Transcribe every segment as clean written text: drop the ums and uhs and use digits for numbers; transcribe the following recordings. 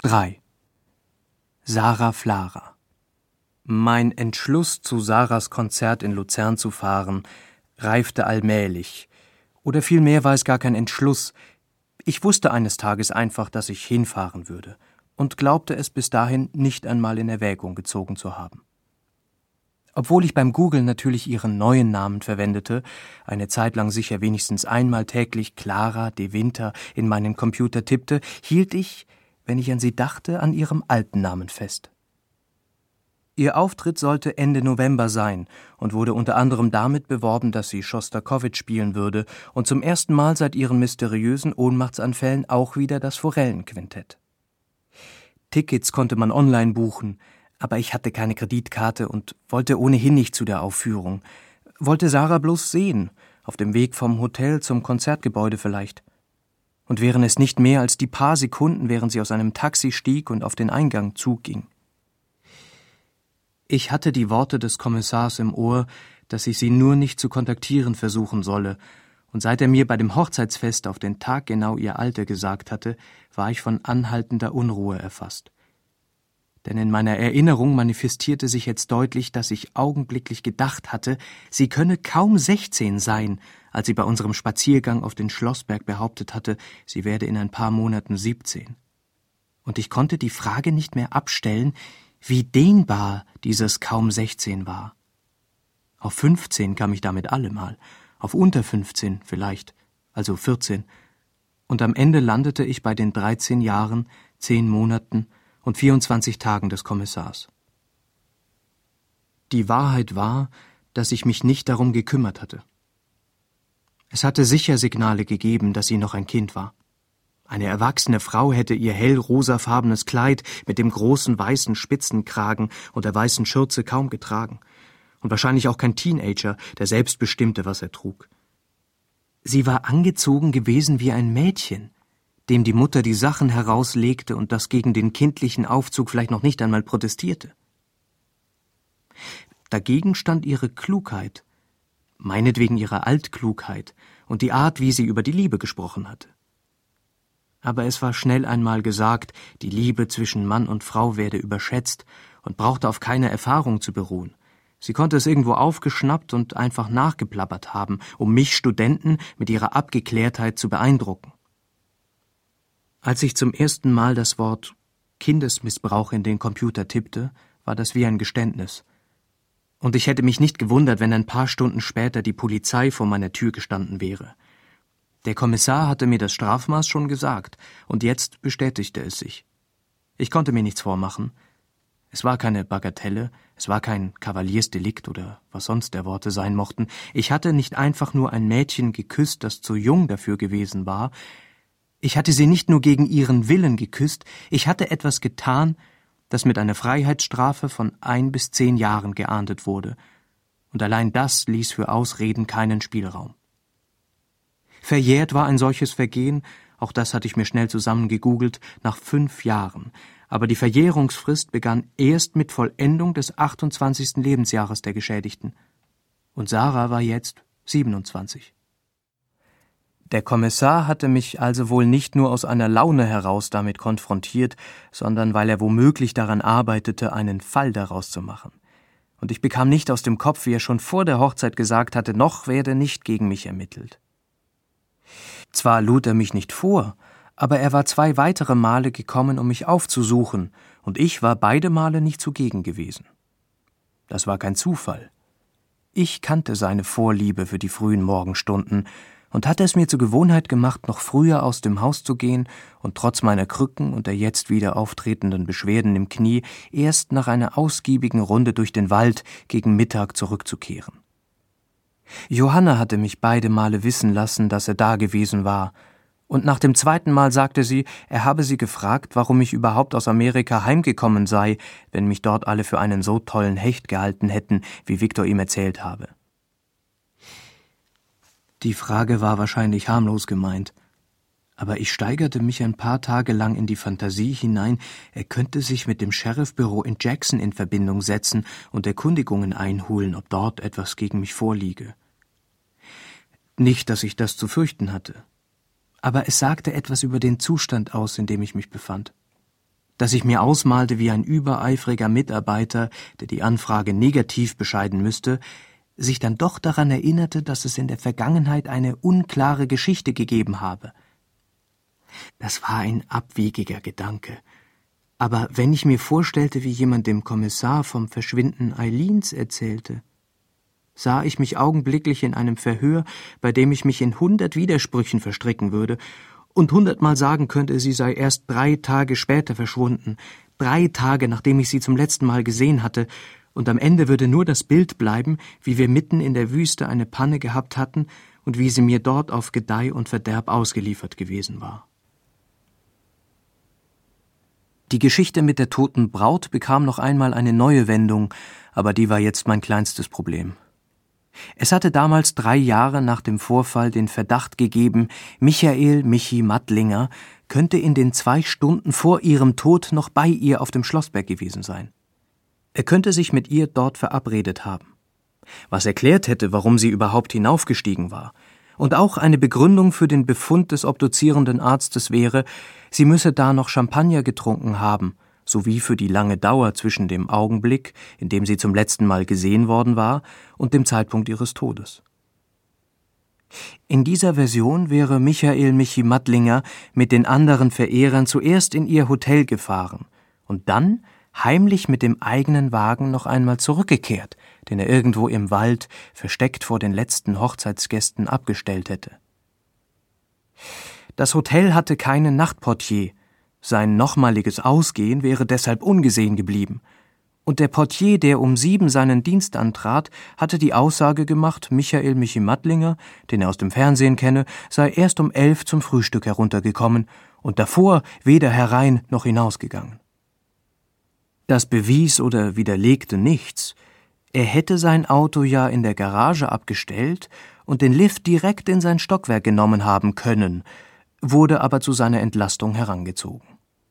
3. Sarah Flara. Mein Entschluss, zu Sarahs Konzert in Luzern zu fahren, reifte allmählich. Oder vielmehr war es gar kein Entschluss. Ich wusste eines Tages einfach, dass ich hinfahren würde und glaubte es bis dahin nicht einmal in Erwägung gezogen zu haben. Obwohl ich beim Googlen natürlich ihren neuen Namen verwendete, eine Zeit lang sicher wenigstens einmal täglich Clara de Winter in meinen Computer tippte, hielt ich, wenn ich an sie dachte, an ihrem alten Namen fest. Ihr Auftritt sollte Ende November sein und wurde unter anderem damit beworben, dass sie Schostakowitsch spielen würde und zum ersten Mal seit ihren mysteriösen Ohnmachtsanfällen auch wieder das Forellenquintett. Tickets konnte man online buchen, aber ich hatte keine Kreditkarte und wollte ohnehin nicht zu der Aufführung. Wollte Sarah bloß sehen, auf dem Weg vom Hotel zum Konzertgebäude vielleicht. Und wären es nicht mehr als die paar Sekunden, während sie aus einem Taxi stieg und auf den Eingang zuging. Ich hatte die Worte des Kommissars im Ohr, dass ich sie nur nicht zu kontaktieren versuchen solle, und seit er mir bei dem Hochzeitsfest auf den Tag genau ihr Alter gesagt hatte, war ich von anhaltender Unruhe erfasst. Denn in meiner Erinnerung manifestierte sich jetzt deutlich, dass ich augenblicklich gedacht hatte, sie könne kaum 16 sein, als sie bei unserem Spaziergang auf den Schlossberg behauptet hatte, sie werde in ein paar Monaten 17. Und ich konnte die Frage nicht mehr abstellen, wie dehnbar dieses kaum 16 war. Auf 15 kam ich damit allemal, auf unter 15 vielleicht, also 14. Und am Ende landete ich bei den 13 Jahren, 10 Monaten und 24 Tagen des Kommissars. Die Wahrheit war, dass ich mich nicht darum gekümmert hatte. Es hatte sicher Signale gegeben, dass sie noch ein Kind war. Eine erwachsene Frau hätte ihr hellrosafarbenes Kleid mit dem großen weißen Spitzenkragen und der weißen Schürze kaum getragen. Und wahrscheinlich auch kein Teenager, der selbst bestimmte, was er trug. Sie war angezogen gewesen wie ein Mädchen, dem die Mutter die Sachen herauslegte und das gegen den kindlichen Aufzug vielleicht noch nicht einmal protestierte. Dagegen stand ihre Klugheit, meinetwegen ihre Altklugheit und die Art, wie sie über die Liebe gesprochen hatte. Aber es war schnell einmal gesagt, die Liebe zwischen Mann und Frau werde überschätzt und brauchte auf keiner Erfahrung zu beruhen. Sie konnte es irgendwo aufgeschnappt und einfach nachgeplappert haben, um mich Studenten mit ihrer Abgeklärtheit zu beeindrucken. Als ich zum ersten Mal das Wort Kindesmissbrauch in den Computer tippte, war das wie ein Geständnis. Und ich hätte mich nicht gewundert, wenn ein paar Stunden später die Polizei vor meiner Tür gestanden wäre. Der Kommissar hatte mir das Strafmaß schon gesagt, und jetzt bestätigte es sich. Ich konnte mir nichts vormachen. Es war keine Bagatelle, es war kein Kavaliersdelikt oder was sonst der Worte sein mochten. Ich hatte nicht einfach nur ein Mädchen geküsst, das zu jung dafür gewesen war. Ich hatte sie nicht nur gegen ihren Willen geküsst, ich hatte etwas getan, das mit einer Freiheitsstrafe von 1 bis 10 Jahren geahndet wurde. Und allein das ließ für Ausreden keinen Spielraum. Verjährt war ein solches Vergehen, auch das hatte ich mir schnell zusammengegoogelt, nach 5 Jahren. Aber die Verjährungsfrist begann erst mit Vollendung des 28. Lebensjahres der Geschädigten. Und Sarah war jetzt 27. Der Kommissar hatte mich also wohl nicht nur aus einer Laune heraus damit konfrontiert, sondern weil er womöglich daran arbeitete, einen Fall daraus zu machen. Und ich bekam nicht aus dem Kopf, wie er schon vor der Hochzeit gesagt hatte, noch werde nicht gegen mich ermittelt. Zwar lud er mich nicht vor, aber er war 2 weitere Male gekommen, um mich aufzusuchen, und ich war beide Male nicht zugegen gewesen. Das war kein Zufall. Ich kannte seine Vorliebe für die frühen Morgenstunden und hatte es mir zur Gewohnheit gemacht, noch früher aus dem Haus zu gehen und trotz meiner Krücken und der jetzt wieder auftretenden Beschwerden im Knie erst nach einer ausgiebigen Runde durch den Wald gegen Mittag zurückzukehren. Johanna hatte mich beide Male wissen lassen, dass er da gewesen war, und nach dem 2. Mal sagte sie, er habe sie gefragt, warum ich überhaupt aus Amerika heimgekommen sei, wenn mich dort alle für einen so tollen Hecht gehalten hätten, wie Viktor ihm erzählt habe. Die Frage war wahrscheinlich harmlos gemeint, aber ich steigerte mich ein paar Tage lang in die Fantasie hinein, er könnte sich mit dem Sheriffbüro in Jackson in Verbindung setzen und Erkundigungen einholen, ob dort etwas gegen mich vorliege. Nicht, dass ich das zu fürchten hatte, aber es sagte etwas über den Zustand aus, in dem ich mich befand. dass ich mir ausmalte, wie ein übereifriger Mitarbeiter, der die Anfrage negativ bescheiden müsste, sich dann doch daran erinnerte, dass es in der Vergangenheit eine unklare Geschichte gegeben habe. Das war ein abwegiger Gedanke. Aber wenn ich mir vorstellte, wie jemand dem Kommissar vom Verschwinden Eileens erzählte, sah ich mich augenblicklich in einem Verhör, bei dem ich mich in 100 Widersprüchen verstricken würde und 100-mal sagen könnte, sie sei erst 3 Tage später verschwunden, 3 Tage, nachdem ich sie zum letzten Mal gesehen hatte, und am Ende würde nur das Bild bleiben, wie wir mitten in der Wüste eine Panne gehabt hatten und wie sie mir dort auf Gedeih und Verderb ausgeliefert gewesen war. Die Geschichte mit der toten Braut bekam noch einmal eine neue Wendung, aber die war jetzt mein kleinstes Problem. Es hatte damals 3 Jahre nach dem Vorfall den Verdacht gegeben, Michael Michi Mattlinger könnte in den 2 Stunden vor ihrem Tod noch bei ihr auf dem Schlossberg gewesen sein. Er könnte sich mit ihr dort verabredet haben, was erklärt hätte, warum sie überhaupt hinaufgestiegen war. Und auch eine Begründung für den Befund des obduzierenden Arztes wäre, sie müsse da noch Champagner getrunken haben, sowie für die lange Dauer zwischen dem Augenblick, in dem sie zum letzten Mal gesehen worden war, und dem Zeitpunkt ihres Todes. In dieser Version wäre Michael Michi Mattlinger mit den anderen Verehrern zuerst in ihr Hotel gefahren und dann heimlich mit dem eigenen Wagen noch einmal zurückgekehrt, den er irgendwo im Wald, versteckt vor den letzten Hochzeitsgästen, abgestellt hätte. Das Hotel hatte keinen Nachtportier, sein nochmaliges Ausgehen wäre deshalb ungesehen geblieben, und der Portier, der um 7 seinen Dienst antrat, hatte die Aussage gemacht, Michael Michi Mattlinger, den er aus dem Fernsehen kenne, sei erst um 11 zum Frühstück heruntergekommen und davor weder herein noch hinausgegangen. Das bewies oder widerlegte nichts. Er hätte sein Auto ja in der Garage abgestellt und den Lift direkt in sein Stockwerk genommen haben können, wurde aber zu seiner Entlastung herangezogen.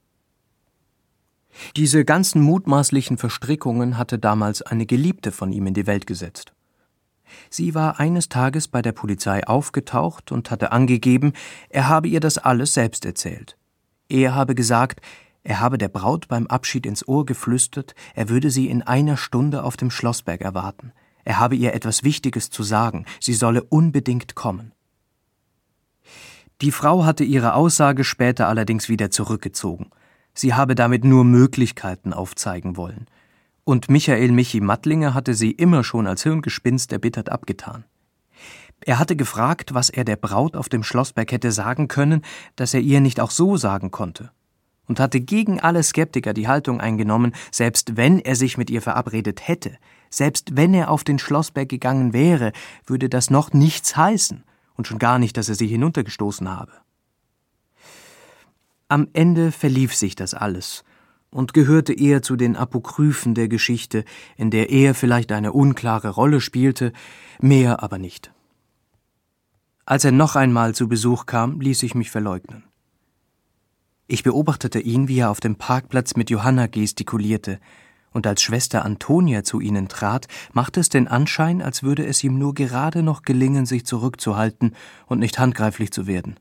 Diese ganzen mutmaßlichen Verstrickungen hatte damals eine Geliebte von ihm in die Welt gesetzt. Sie war eines Tages bei der Polizei aufgetaucht und hatte angegeben, er habe ihr das alles selbst erzählt. Er habe gesagt, er habe der Braut beim Abschied ins Ohr geflüstert, er würde sie in 1 Stunde auf dem Schlossberg erwarten. Er habe ihr etwas Wichtiges zu sagen, sie solle unbedingt kommen. Die Frau hatte ihre Aussage später allerdings wieder zurückgezogen. Sie habe damit nur Möglichkeiten aufzeigen wollen. Und Michael Michi Mattlinger hatte sie immer schon als Hirngespinst erbittert abgetan. Er hatte gefragt, was er der Braut auf dem Schlossberg hätte sagen können, dass er ihr nicht auch so sagen konnte. Und hatte gegen alle Skeptiker die Haltung eingenommen, selbst wenn er sich mit ihr verabredet hätte, selbst wenn er auf den Schlossberg gegangen wäre, würde das noch nichts heißen und schon gar nicht, dass er sie hinuntergestoßen habe. Am Ende verlief sich das alles und gehörte eher zu den Apokryphen der Geschichte, in der er vielleicht eine unklare Rolle spielte, mehr aber nicht. Als er noch einmal zu Besuch kam, ließ ich mich verleugnen. Ich beobachtete ihn, wie er auf dem Parkplatz mit Johanna gestikulierte, und als Schwester Antonia zu ihnen trat, machte es den Anschein, als würde es ihm nur gerade noch gelingen, sich zurückzuhalten und nicht handgreiflich zu werden.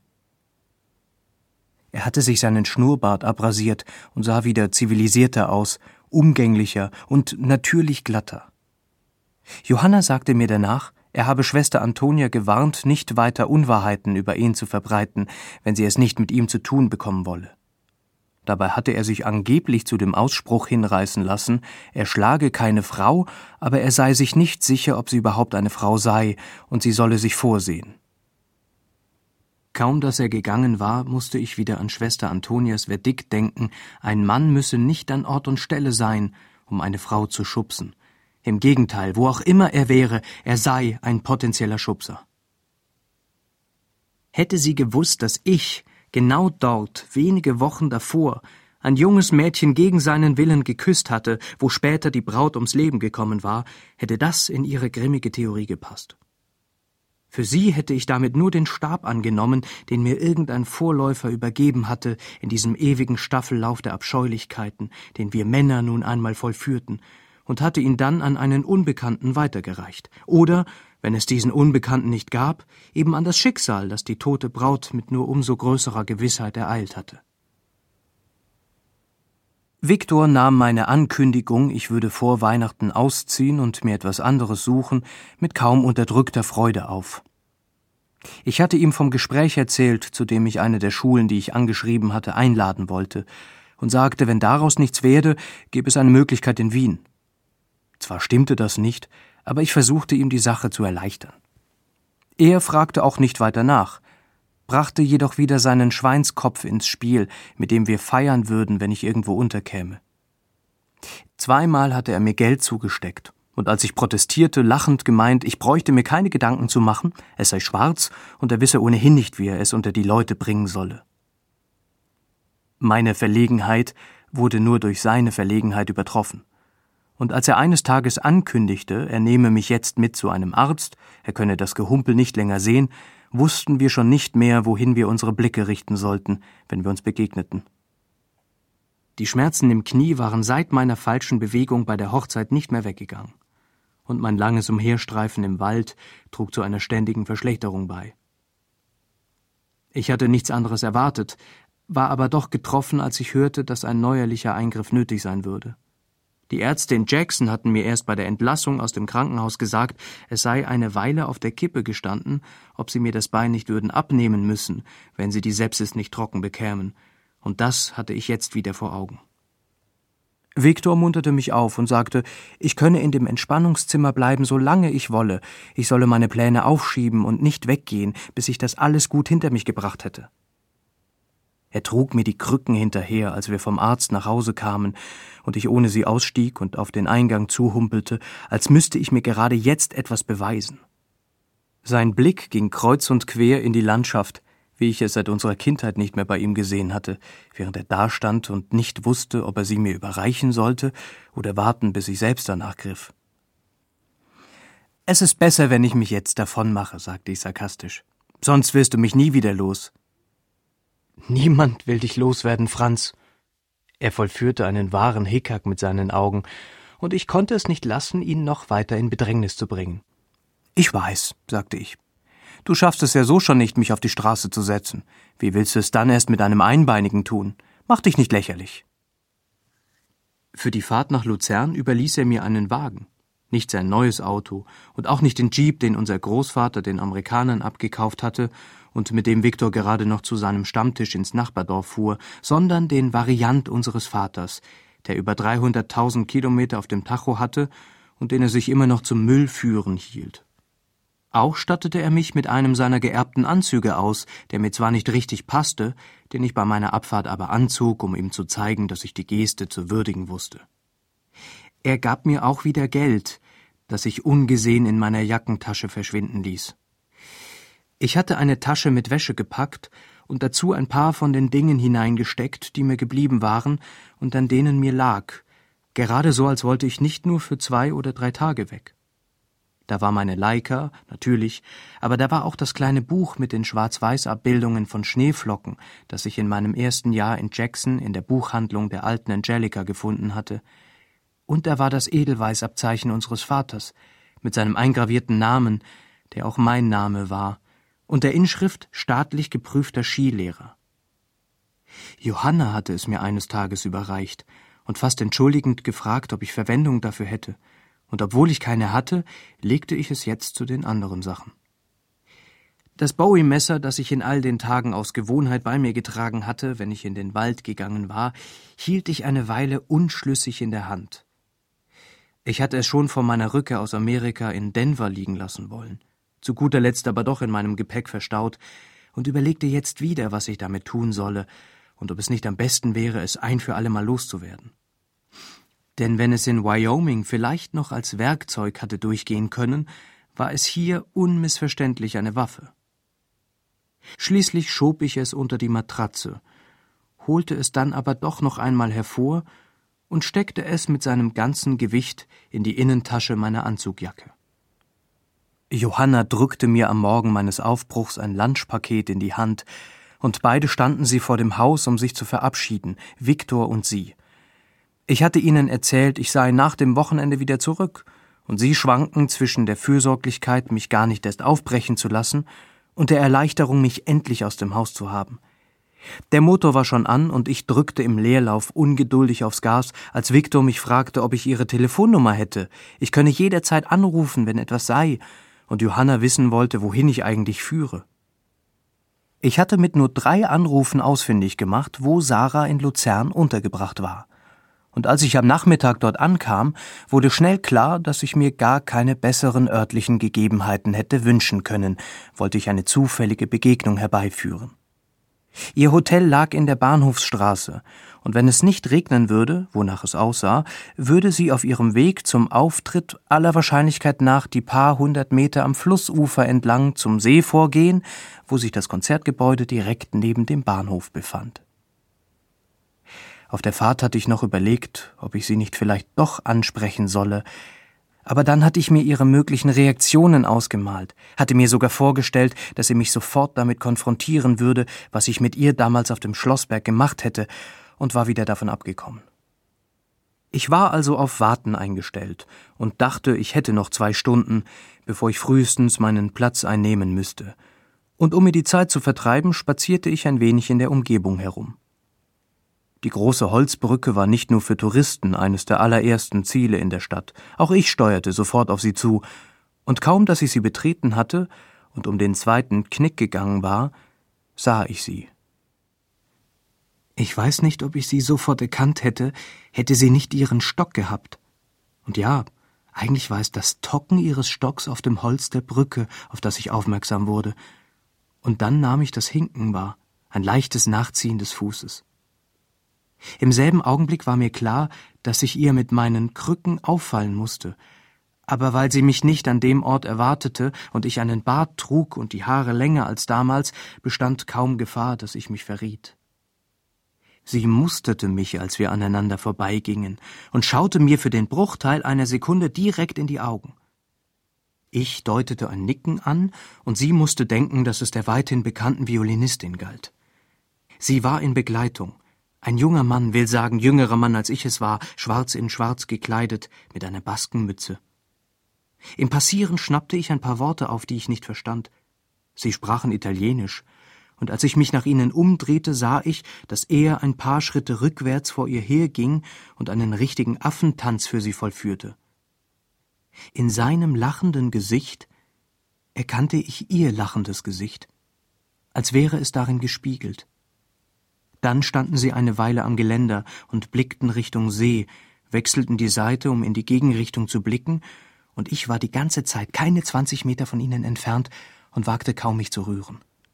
Er hatte sich seinen Schnurrbart abrasiert und sah wieder zivilisierter aus, umgänglicher und natürlich glatter. Johanna sagte mir danach, er habe Schwester Antonia gewarnt, nicht weiter Unwahrheiten über ihn zu verbreiten, wenn sie es nicht mit ihm zu tun bekommen wolle. Dabei hatte er sich angeblich zu dem Ausspruch hinreißen lassen, er schlage keine Frau, aber er sei sich nicht sicher, ob sie überhaupt eine Frau sei, und sie solle sich vorsehen. Kaum dass er gegangen war, musste ich wieder an Schwester Antonias Verdikt denken, ein Mann müsse nicht an Ort und Stelle sein, um eine Frau zu schubsen. Im Gegenteil, wo auch immer er wäre, er sei ein potenzieller Schubser. Hätte sie gewusst, dass ich, genau dort, wenige Wochen davor, ein junges Mädchen gegen seinen Willen geküsst hatte, wo später die Braut ums Leben gekommen war, hätte das in ihre grimmige Theorie gepasst. Für sie hätte ich damit nur den Stab angenommen, den mir irgendein Vorläufer übergeben hatte in diesem ewigen Staffellauf der Abscheulichkeiten, den wir Männer nun einmal vollführten, und hatte ihn dann an einen Unbekannten weitergereicht. Oder, wenn es diesen Unbekannten nicht gab, eben an das Schicksal, das die tote Braut mit nur umso größerer Gewissheit ereilt hatte. Viktor nahm meine Ankündigung, ich würde vor Weihnachten ausziehen und mir etwas anderes suchen, mit kaum unterdrückter Freude auf. Ich hatte ihm vom Gespräch erzählt, zu dem ich eine der Schulen, die ich angeschrieben hatte, einladen wollte, und sagte, wenn daraus nichts werde, gäbe es eine Möglichkeit in Wien. Zwar stimmte das nicht, aber ich versuchte ihm die Sache zu erleichtern. Er fragte auch nicht weiter nach, brachte jedoch wieder seinen Schweinskopf ins Spiel, mit dem wir feiern würden, wenn ich irgendwo unterkäme. Zweimal hatte er mir Geld zugesteckt, und als ich protestierte, lachend gemeint, ich bräuchte mir keine Gedanken zu machen, es sei schwarz und er wisse ohnehin nicht, wie er es unter die Leute bringen solle. Meine Verlegenheit wurde nur durch seine Verlegenheit übertroffen. Und als er eines Tages ankündigte, er nehme mich jetzt mit zu einem Arzt, er könne das Gehumpel nicht länger sehen, wussten wir schon nicht mehr, wohin wir unsere Blicke richten sollten, wenn wir uns begegneten. Die Schmerzen im Knie waren seit meiner falschen Bewegung bei der Hochzeit nicht mehr weggegangen. Und mein langes Umherstreifen im Wald trug zu einer ständigen Verschlechterung bei. Ich hatte nichts anderes erwartet, war aber doch getroffen, als ich hörte, dass ein neuerlicher Eingriff nötig sein würde. Die Ärzte in Jackson hatten mir erst bei der Entlassung aus dem Krankenhaus gesagt, es sei eine Weile auf der Kippe gestanden, ob sie mir das Bein nicht würden abnehmen müssen, wenn sie die Sepsis nicht trocken bekämen. Und das hatte ich jetzt wieder vor Augen. Viktor munterte mich auf und sagte, ich könne in dem Entspannungszimmer bleiben, solange ich wolle. Ich solle meine Pläne aufschieben und nicht weggehen, bis ich das alles gut hinter mich gebracht hätte. Er trug mir die Krücken hinterher, als wir vom Arzt nach Hause kamen und ich ohne sie ausstieg und auf den Eingang zuhumpelte, als müsste ich mir gerade jetzt etwas beweisen. Sein Blick ging kreuz und quer in die Landschaft, wie ich es seit unserer Kindheit nicht mehr bei ihm gesehen hatte, während er dastand und nicht wusste, ob er sie mir überreichen sollte oder warten, bis ich selbst danach griff. »Es ist besser, wenn ich mich jetzt davonmache«, sagte ich sarkastisch. »Sonst wirst du mich nie wieder los.« »Niemand will dich loswerden, Franz.« Er vollführte einen wahren Hickhack mit seinen Augen, und ich konnte es nicht lassen, ihn noch weiter in Bedrängnis zu bringen. »Ich weiß«, sagte ich. »Du schaffst es ja so schon nicht, mich auf die Straße zu setzen. Wie willst du es dann erst mit einem Einbeinigen tun? Mach dich nicht lächerlich.« Für die Fahrt nach Luzern überließ er mir einen Wagen. Nicht sein neues Auto und auch nicht den Jeep, den unser Großvater den Amerikanern abgekauft hatte und mit dem Viktor gerade noch zu seinem Stammtisch ins Nachbardorf fuhr, sondern den Variant unseres Vaters, der über 300.000 Kilometer auf dem Tacho hatte und den er sich immer noch zum Müllführen hielt. Auch stattete er mich mit einem seiner geerbten Anzüge aus, der mir zwar nicht richtig passte, den ich bei meiner Abfahrt aber anzog, um ihm zu zeigen, dass ich die Geste zu würdigen wusste. Er gab mir auch wieder Geld, das ich ungesehen in meiner Jackentasche verschwinden ließ. Ich hatte eine Tasche mit Wäsche gepackt und dazu ein paar von den Dingen hineingesteckt, die mir geblieben waren und an denen mir lag, gerade so, als wollte ich nicht nur für 2 oder 3 Tage weg. Da war meine Leica, natürlich, aber da war auch das kleine Buch mit den Schwarz-Weiß-Abbildungen von Schneeflocken, das ich in meinem ersten Jahr in Jackson in der Buchhandlung der alten Angelica gefunden hatte. Und da war das Edelweißabzeichen unseres Vaters, mit seinem eingravierten Namen, der auch mein Name war, und der Inschrift staatlich geprüfter Skilehrer. Johanna hatte es mir eines Tages überreicht und fast entschuldigend gefragt, ob ich Verwendung dafür hätte, und obwohl ich keine hatte, legte ich es jetzt zu den anderen Sachen. Das Bowie-Messer, das ich in all den Tagen aus Gewohnheit bei mir getragen hatte, wenn ich in den Wald gegangen war, hielt ich eine Weile unschlüssig in der Hand. Ich hatte es schon vor meiner Rückkehr aus Amerika in Denver liegen lassen wollen, zu guter Letzt aber doch in meinem Gepäck verstaut, und überlegte jetzt wieder, was ich damit tun solle und ob es nicht am besten wäre, es ein für allemal loszuwerden. Denn wenn es in Wyoming vielleicht noch als Werkzeug hatte durchgehen können, war es hier unmissverständlich eine Waffe. Schließlich schob ich es unter die Matratze, holte es dann aber doch noch einmal hervor und steckte es mit seinem ganzen Gewicht in die Innentasche meiner Anzugjacke. Johanna drückte mir am Morgen meines Aufbruchs ein Lunchpaket in die Hand, und beide standen sie vor dem Haus, um sich zu verabschieden, Viktor und sie. Ich hatte ihnen erzählt, ich sei nach dem Wochenende wieder zurück, und sie schwanken zwischen der Fürsorglichkeit, mich gar nicht erst aufbrechen zu lassen, und der Erleichterung, mich endlich aus dem Haus zu haben. Der Motor war schon an und ich drückte im Leerlauf ungeduldig aufs Gas, als Viktor mich fragte, ob ich ihre Telefonnummer hätte. Ich könne jederzeit anrufen, wenn etwas sei, und Johanna wissen wollte, wohin ich eigentlich führe. Ich hatte mit nur 3 Anrufen ausfindig gemacht, wo Sarah in Luzern untergebracht war. Und als ich am Nachmittag dort ankam, wurde schnell klar, dass ich mir gar keine besseren örtlichen Gegebenheiten hätte wünschen können, wollte ich eine zufällige Begegnung herbeiführen. Ihr Hotel lag in der Bahnhofsstraße, und wenn es nicht regnen würde, wonach es aussah, würde sie auf ihrem Weg zum Auftritt aller Wahrscheinlichkeit nach die paar 100 Meter am Flussufer entlang zum See vorgehen, wo sich das Konzertgebäude direkt neben dem Bahnhof befand. Auf der Fahrt hatte ich noch überlegt, ob ich sie nicht vielleicht doch ansprechen solle, aber dann hatte ich mir ihre möglichen Reaktionen ausgemalt, hatte mir sogar vorgestellt, dass sie mich sofort damit konfrontieren würde, was ich mit ihr damals auf dem Schlossberg gemacht hätte, und war wieder davon abgekommen. Ich war also auf Warten eingestellt und dachte, ich hätte noch 2 Stunden, bevor ich frühestens meinen Platz einnehmen müsste. Und um mir die Zeit zu vertreiben, spazierte ich ein wenig in der Umgebung herum. Die große Holzbrücke war nicht nur für Touristen eines der allerersten Ziele in der Stadt. Auch ich steuerte sofort auf sie zu, und kaum, dass ich sie betreten hatte und um den 2. Knick gegangen war, sah ich sie. Ich weiß nicht, ob ich sie sofort erkannt hätte, hätte sie nicht ihren Stock gehabt. Und ja, eigentlich war es das Tocken ihres Stocks auf dem Holz der Brücke, auf das ich aufmerksam wurde. Und dann nahm ich das Hinken wahr, ein leichtes Nachziehen des Fußes. Im selben Augenblick war mir klar, dass ich ihr mit meinen Krücken auffallen musste. Aber weil sie mich nicht an dem Ort erwartete und ich einen Bart trug und die Haare länger als damals, bestand kaum Gefahr, dass ich mich verriet. Sie musterte mich, als wir aneinander vorbeigingen, und schaute mir für den Bruchteil einer Sekunde direkt in die Augen. Ich deutete ein Nicken an, und sie musste denken, dass es der weithin bekannten Violinistin galt. Sie war in Begleitung. Ein junger Mann, will sagen jüngerer Mann als ich es war, schwarz in schwarz gekleidet, mit einer Baskenmütze. Im Passieren schnappte ich ein paar Worte auf, die ich nicht verstand. Sie sprachen Italienisch, und als ich mich nach ihnen umdrehte, sah ich, dass er ein paar Schritte rückwärts vor ihr herging und einen richtigen Affentanz für sie vollführte. In seinem lachenden Gesicht erkannte ich ihr lachendes Gesicht, als wäre es darin gespiegelt. Dann standen sie eine Weile am Geländer und blickten Richtung See, wechselten die Seite, um in die Gegenrichtung zu blicken, und ich war die ganze Zeit keine 20 Meter von ihnen entfernt und wagte kaum, mich zu rühren.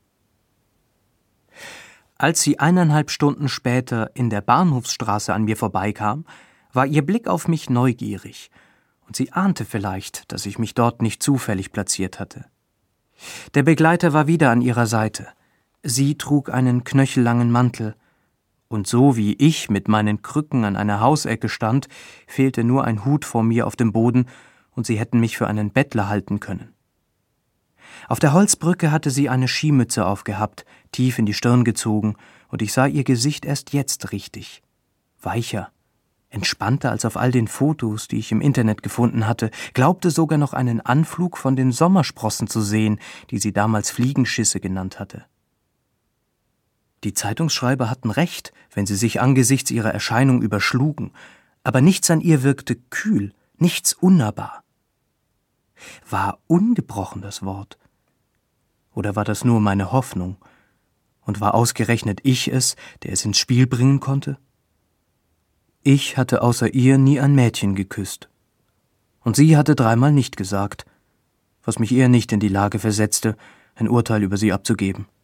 Als sie 1,5 Stunden später in der Bahnhofsstraße an mir vorbeikam, war ihr Blick auf mich neugierig, und sie ahnte vielleicht, dass ich mich dort nicht zufällig platziert hatte. Der Begleiter war wieder an ihrer Seite. Sie trug einen knöchellangen Mantel, und so wie ich mit meinen Krücken an einer Hausecke stand, fehlte nur ein Hut vor mir auf dem Boden, und sie hätten mich für einen Bettler halten können. Auf der Holzbrücke hatte sie eine Skimütze aufgehabt, tief in die Stirn gezogen, und ich sah ihr Gesicht erst jetzt richtig. Weicher, entspannter als auf all den Fotos, die ich im Internet gefunden hatte, glaubte sogar noch einen Anflug von den Sommersprossen zu sehen, die sie damals Fliegenschisse genannt hatte. Die Zeitungsschreiber hatten recht, wenn sie sich angesichts ihrer Erscheinung überschlugen, aber nichts an ihr wirkte kühl, nichts unnahbar. War ungebrochen das Wort? Oder war das nur meine Hoffnung? Und war ausgerechnet ich es, der es ins Spiel bringen konnte? Ich hatte außer ihr nie ein Mädchen geküsst. Und sie hatte 3-mal nicht gesagt, was mich eher nicht in die Lage versetzte, ein Urteil über sie abzugeben.